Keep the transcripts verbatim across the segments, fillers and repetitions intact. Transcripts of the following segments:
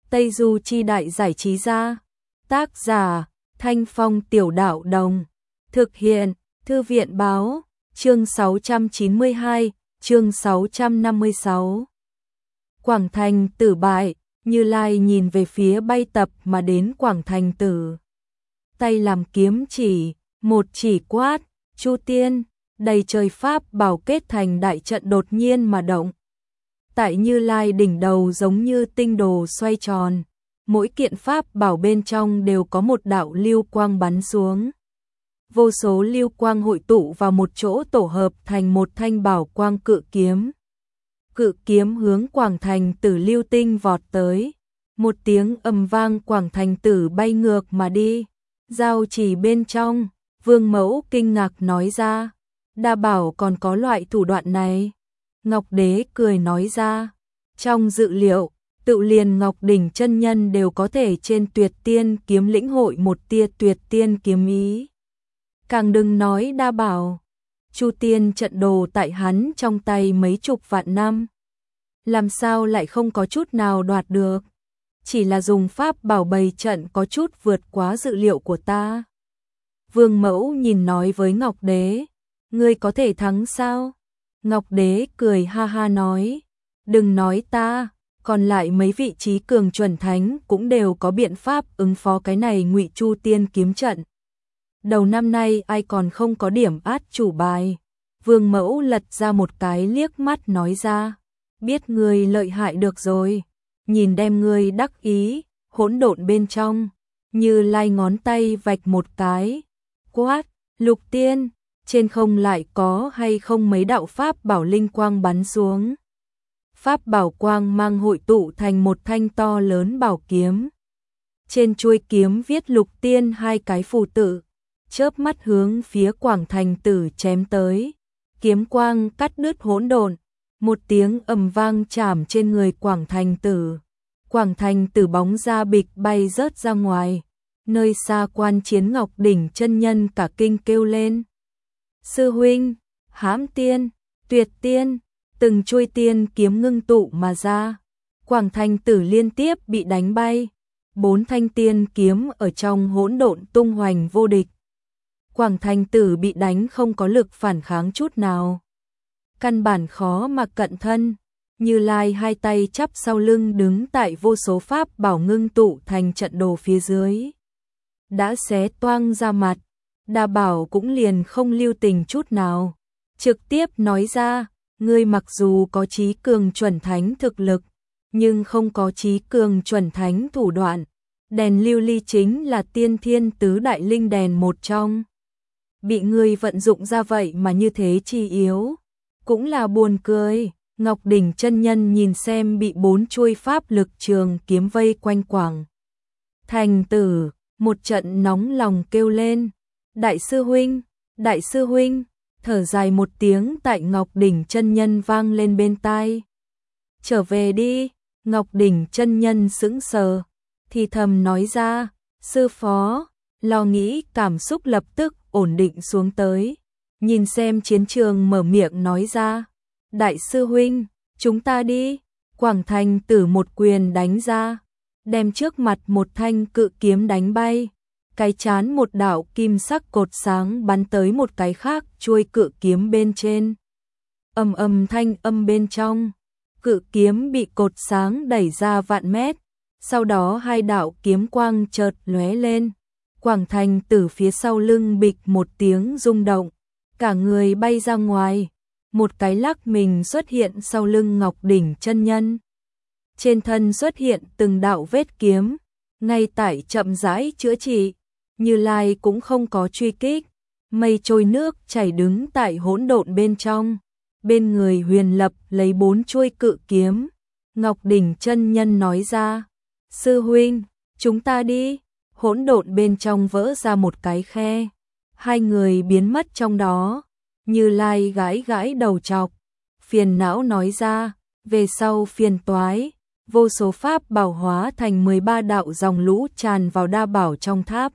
Tây Du Chi Đại Giải Trí Gia. Tác giả Thanh Phong Tiểu Đạo Đồng. Thực hiện Thư viện Báo. Chương sáu trăm chín mươi hai, chương sáu trăm năm mươi sáu. Quảng Thành Tử bại, Như Lai nhìn về phía bay tập mà đến Quảng Thành Tử. Tay làm kiếm chỉ, một chỉ quát, Chu Tiên, đầy trời pháp bảo kết thành đại trận đột nhiên mà động. Tại Như Lai đỉnh đầu giống như tinh đồ xoay tròn, mỗi kiện pháp bảo bên trong đều có một đạo lưu quang bắn xuống. Vô số lưu quang hội tụ vào một chỗ tổ hợp thành một thanh bảo quang cự kiếm. Cự kiếm hướng Quảng Thành Tử lưu tinh vọt tới. Một tiếng ầm vang, Quảng Thành Tử bay ngược mà đi. Giao chỉ bên trong, Vương Mẫu kinh ngạc nói ra, Đa Bảo còn có loại thủ đoạn này. Ngọc Đế cười nói ra, trong dự liệu, tự liền Ngọc Đỉnh chân nhân đều có thể trên Tuyệt Tiên kiếm lĩnh hội một tia Tuyệt Tiên kiếm ý. Càng đừng nói Đa Bảo, Chu Tiên trận đồ tại hắn trong tay mấy chục vạn năm. Làm sao lại không có chút nào đoạt được? Chỉ là dùng pháp bảo bày trận có chút vượt quá dự liệu của ta. Vương Mẫu nhìn nói với Ngọc Đế, ngươi có thể thắng sao? Ngọc Đế cười ha ha nói, đừng nói ta, còn lại mấy vị trí cường chuẩn thánh cũng đều có biện pháp ứng phó cái này Ngụy Chu Tiên kiếm trận. Đầu năm nay ai còn không có điểm át chủ bài. Vương Mẫu lật ra một cái liếc mắt nói ra, biết ngươi lợi hại được rồi, nhìn đem ngươi đắc ý, hỗn độn bên trong. Như Lai ngón tay vạch một cái, quát, Lục Tiên, trên không lại có hay không mấy đạo pháp bảo linh quang bắn xuống. Pháp bảo quang mang hội tụ thành một thanh to lớn bảo kiếm. Trên chuôi kiếm viết Lục Tiên hai cái phù tự, chớp mắt hướng phía Quảng Thành Tử chém tới. Kiếm quang cắt đứt hỗn độn, một tiếng ầm vang chạm trên người Quảng Thành Tử. Quảng Thành Tử bóng ra bịch bay rớt ra ngoài. Nơi xa quan chiến Ngọc Đỉnh chân nhân cả kinh kêu lên, sư huynh, Hãm Tiên, Tuyệt Tiên, từng chuôi tiên kiếm ngưng tụ mà ra. Quảng Thành Tử liên tiếp bị đánh bay, bốn thanh tiên kiếm ở trong hỗn độn tung hoành vô địch. Quảng Thành Tử bị đánh không có lực phản kháng chút nào, căn bản khó mà cận thân. Như Lai hai tay chắp sau lưng đứng tại vô số pháp bảo ngưng tụ thành trận đồ phía dưới, đã xé toang ra mặt. Đa Bảo cũng liền không lưu tình chút nào, trực tiếp nói ra, ngươi mặc dù có chí cường chuẩn thánh thực lực, nhưng không có chí cường chuẩn thánh thủ đoạn. Đèn lưu ly chính là tiên thiên tứ đại linh đèn một trong, bị ngươi vận dụng ra vậy mà như thế chi yếu, cũng là buồn cười. Ngọc Đỉnh chân nhân nhìn xem bị bốn chuôi pháp lực trường kiếm vây quanh Quảng Thành Tử, một trận nóng lòng kêu lên, đại sư huynh, đại sư huynh. Thở dài một tiếng tại Ngọc Đỉnh chân nhân vang lên bên tai. Trở về đi. Ngọc Đỉnh chân nhân sững sờ, thì thầm nói ra, sư phó. Lo nghĩ cảm xúc lập tức ổn định xuống tới, nhìn xem chiến trường mở miệng nói ra, đại sư huynh, chúng ta đi. Quảng Thành Tử một quyền đánh ra, đem trước mặt một thanh cự kiếm đánh bay. Cái chán một đạo kim sắc cột sáng bắn tới một cái khác chuôi cự kiếm bên trên. Ầm ầm thanh âm bên trong, cự kiếm bị cột sáng đẩy ra vạn mét. Sau đó hai đạo kiếm quang chợt lóe lên. Quảng Thành Tử phía sau lưng bịch một tiếng rung động, cả người bay ra ngoài. Một cái lắc mình xuất hiện sau lưng Ngọc Đỉnh chân nhân. Trên thân xuất hiện từng đạo vết kiếm, ngay tại chậm rãi chữa trị. Như Lai cũng không có truy kích, mây trôi nước chảy đứng tại hỗn độn bên trong. Bên người Huyền Lập lấy bốn chuôi cự kiếm. Ngọc Đỉnh chân nhân nói ra, sư huynh, chúng ta đi. Hỗn độn bên trong vỡ ra một cái khe, hai người biến mất trong đó. Như Lai gãi gãi đầu trọc, phiền não nói ra, về sau phiền toái. Vô số pháp bảo hóa thành mười ba đạo dòng lũ tràn vào Đa Bảo trong tháp.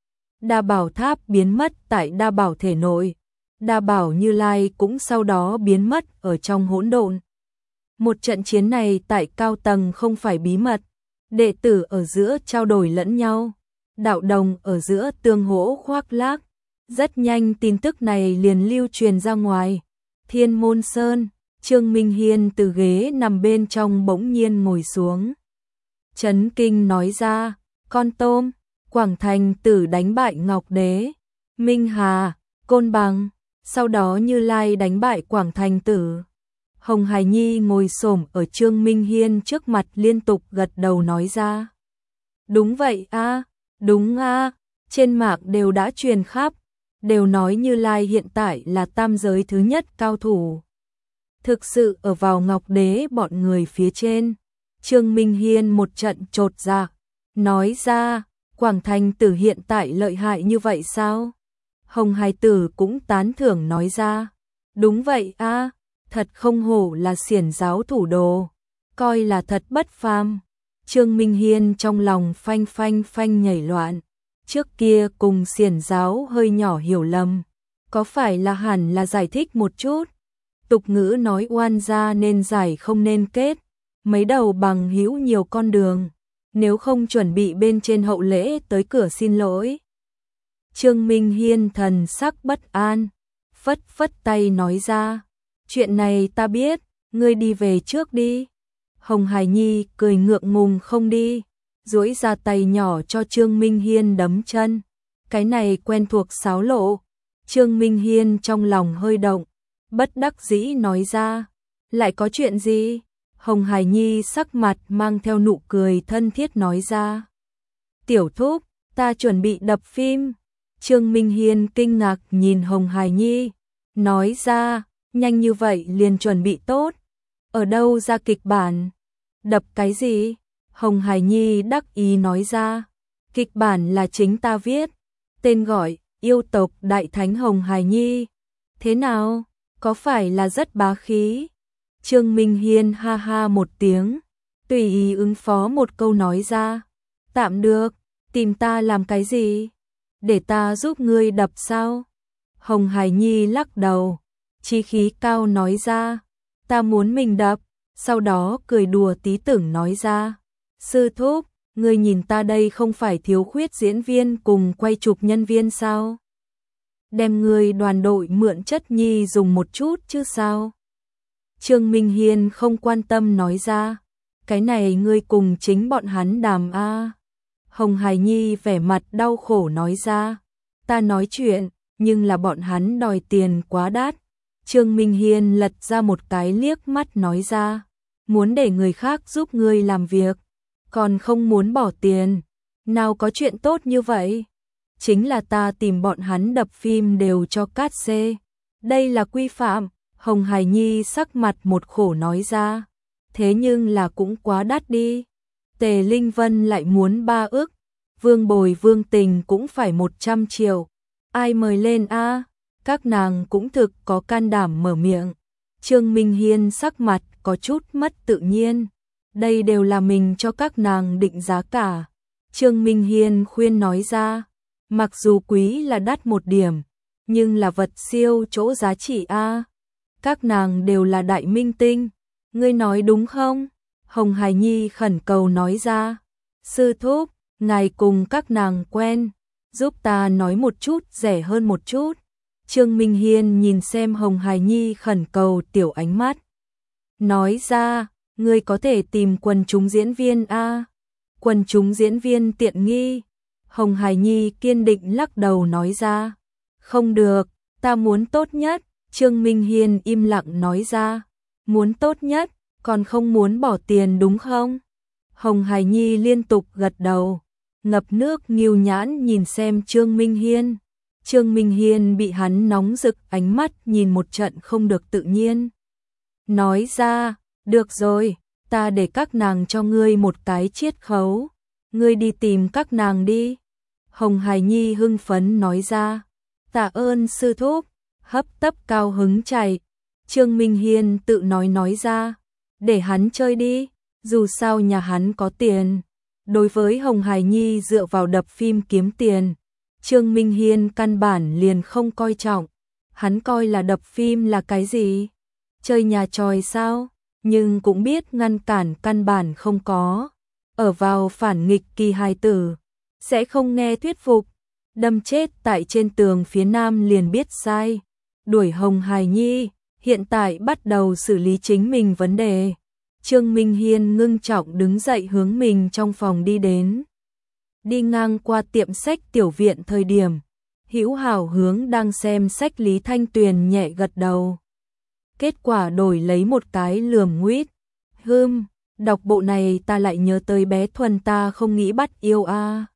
Đa Bảo tháp biến mất tại Đa Bảo thể nội. Đa Bảo Như Lai cũng sau đó biến mất ở trong hỗn độn. Một trận chiến này tại cao tầng không phải bí mật. đệ tử ở giữa trao đổi lẫn nhau, đạo đồng ở giữa tương hỗ khoác lác. Rất nhanh tin tức này liền lưu truyền ra ngoài. Thiên Môn Sơn, Trương Minh Hiên từ ghế nằm bên trong bỗng nhiên ngồi xuống. Chấn kinh nói ra, con tôm, Quảng Thành Tử đánh bại Ngọc Đế, Minh Hà, Côn Bằng, sau đó Như Lai đánh bại Quảng Thành Tử. Hồng Hải Nhi ngồi xổm ở Trương Minh Hiên trước mặt liên tục gật đầu nói ra. Đúng vậy a, đúng a, trên mạng đều đã truyền khắp, đều nói Như Lai hiện tại là tam giới thứ nhất cao thủ. Thực sự ở vào Ngọc Đế bọn người phía trên. Trương Minh Hiên một trận chột dạ, nói ra, Quảng Thành Tử hiện tại lợi hại như vậy sao? Hồng Hải Tử cũng tán thưởng nói ra, đúng vậy a, thật không hổ là xiển giáo thủ đồ, coi là thật bất phàm. Trương Minh Hiên trong lòng phanh phanh phanh nhảy loạn, trước kia cùng xiển giáo hơi nhỏ hiểu lầm, có phải là hẳn là giải thích một chút. Tục ngữ nói oan gia nên giải không nên kết, mấy đầu bằng hữu nhiều con đường, nếu không chuẩn bị bên trên hậu lễ tới cửa xin lỗi. Trương Minh Hiên thần sắc bất an, phất phất tay nói ra, chuyện này ta biết, ngươi đi về trước đi. Hồng Hải Nhi cười ngượng ngùng không đi, duỗi ra tay nhỏ cho Trương Minh Hiên đấm chân. Cái này quen thuộc xáo lộ. Trương Minh Hiên trong lòng hơi động, bất đắc dĩ nói ra, lại có chuyện gì? Hồng Hải Nhi sắc mặt mang theo nụ cười thân thiết nói ra, tiểu thúc, ta chuẩn bị đập phim. Trương Minh Hiên kinh ngạc nhìn Hồng Hải Nhi, nói ra, nhanh như vậy liền chuẩn bị tốt, ở đâu ra kịch bản? Đập cái gì? Hồng Hải Nhi đắc ý nói ra, kịch bản là chính ta viết, tên gọi, yêu tộc Đại Thánh Hồng Hải Nhi. Thế nào? Có phải là rất bá khí? Trương Minh Hiên ha ha một tiếng, tùy ý ứng phó một câu nói ra, tạm được, tìm ta làm cái gì? Để ta giúp ngươi đập sao? Hồng Hải Nhi lắc đầu, chí khí cao nói ra, ta muốn mình đập, sau đó cười đùa tí tưởng nói ra, sư thúc, ngươi nhìn ta đây không phải thiếu khuyết diễn viên cùng quay chụp nhân viên sao? Đem ngươi đoàn đội mượn chất nhi dùng một chút chứ sao? Trương Minh Hiên không quan tâm nói ra, cái này ngươi cùng chính bọn hắn đàm a. Hồng Hải Nhi vẻ mặt đau khổ nói ra, ta nói chuyện, nhưng là bọn hắn đòi tiền quá đắt. Trương Minh Hiên lật ra một cái liếc mắt nói ra, muốn để người khác giúp ngươi làm việc, còn không muốn bỏ tiền, nào có chuyện tốt như vậy? Chính là ta tìm bọn hắn đập phim đều cho cát xê, đây là quy phạm. Hồng Hải Nhi sắc mặt một khổ nói ra, thế nhưng là cũng quá đắt đi. Tề Linh Vân lại muốn ba ức, Vương Bồi Vương Tình cũng phải một trăm triệu. Ai mời lên a? Các nàng cũng thực có can đảm mở miệng. Trương Minh Hiên sắc mặt có chút mất tự nhiên. Đây đều là mình cho các nàng định giá cả. Trương Minh Hiên khuyên nói ra, mặc dù quý là đắt một điểm, nhưng là vật siêu chỗ giá trị a. Các nàng đều là đại minh tinh, ngươi nói đúng không? Hồng Hải Nhi khẩn cầu nói ra, sư thúc, ngài cùng các nàng quen, giúp ta nói một chút rẻ hơn một chút. Trương Minh Hiên nhìn xem Hồng Hải Nhi khẩn cầu tiểu ánh mắt, nói ra, ngươi có thể tìm quần chúng diễn viên a. Quần chúng diễn viên tiện nghi. Hồng Hải Nhi kiên định lắc đầu nói ra, không được, ta muốn tốt nhất. Trương Minh Hiên im lặng nói ra, muốn tốt nhất, còn không muốn bỏ tiền đúng không? Hồng Hải Nhi liên tục gật đầu, ngập nước nghiêu nhãn nhìn xem Trương Minh Hiên. Trương Minh Hiên bị hắn nóng rực ánh mắt nhìn một trận không được tự nhiên. Nói ra, được rồi, ta để các nàng cho ngươi một cái chiết khấu, ngươi đi tìm các nàng đi. Hồng Hải Nhi hưng phấn nói ra, tạ ơn sư thúc. Hấp tấp cao hứng chạy. Trương Minh Hiên tự nói nói ra, để hắn chơi đi, dù sao nhà hắn có tiền. Đối với Hồng Hải Nhi dựa vào đập phim kiếm tiền, Trương Minh Hiên căn bản liền không coi trọng. Hắn coi là đập phim là cái gì? Chơi nhà tròi sao? Nhưng cũng biết ngăn cản căn bản không có. ở vào phản nghịch kỳ hài tử, sẽ không nghe thuyết phục, đâm chết tại trên tường phía nam liền biết sai, đuổi Hồng Hải Nhi, hiện tại bắt đầu xử lý chính mình vấn đề. Trương Minh Hiên ngưng trọng đứng dậy hướng mình trong phòng đi đến. Đi ngang qua tiệm sách tiểu viện thời điểm, Hữu Hảo hướng đang xem sách Lý Thanh Tuyền nhẹ gật đầu. Kết quả đổi lấy một cái lườm nguýt. Hừm, đọc bộ này ta lại nhớ tới bé Thuần ta không nghĩ bắt yêu a. À.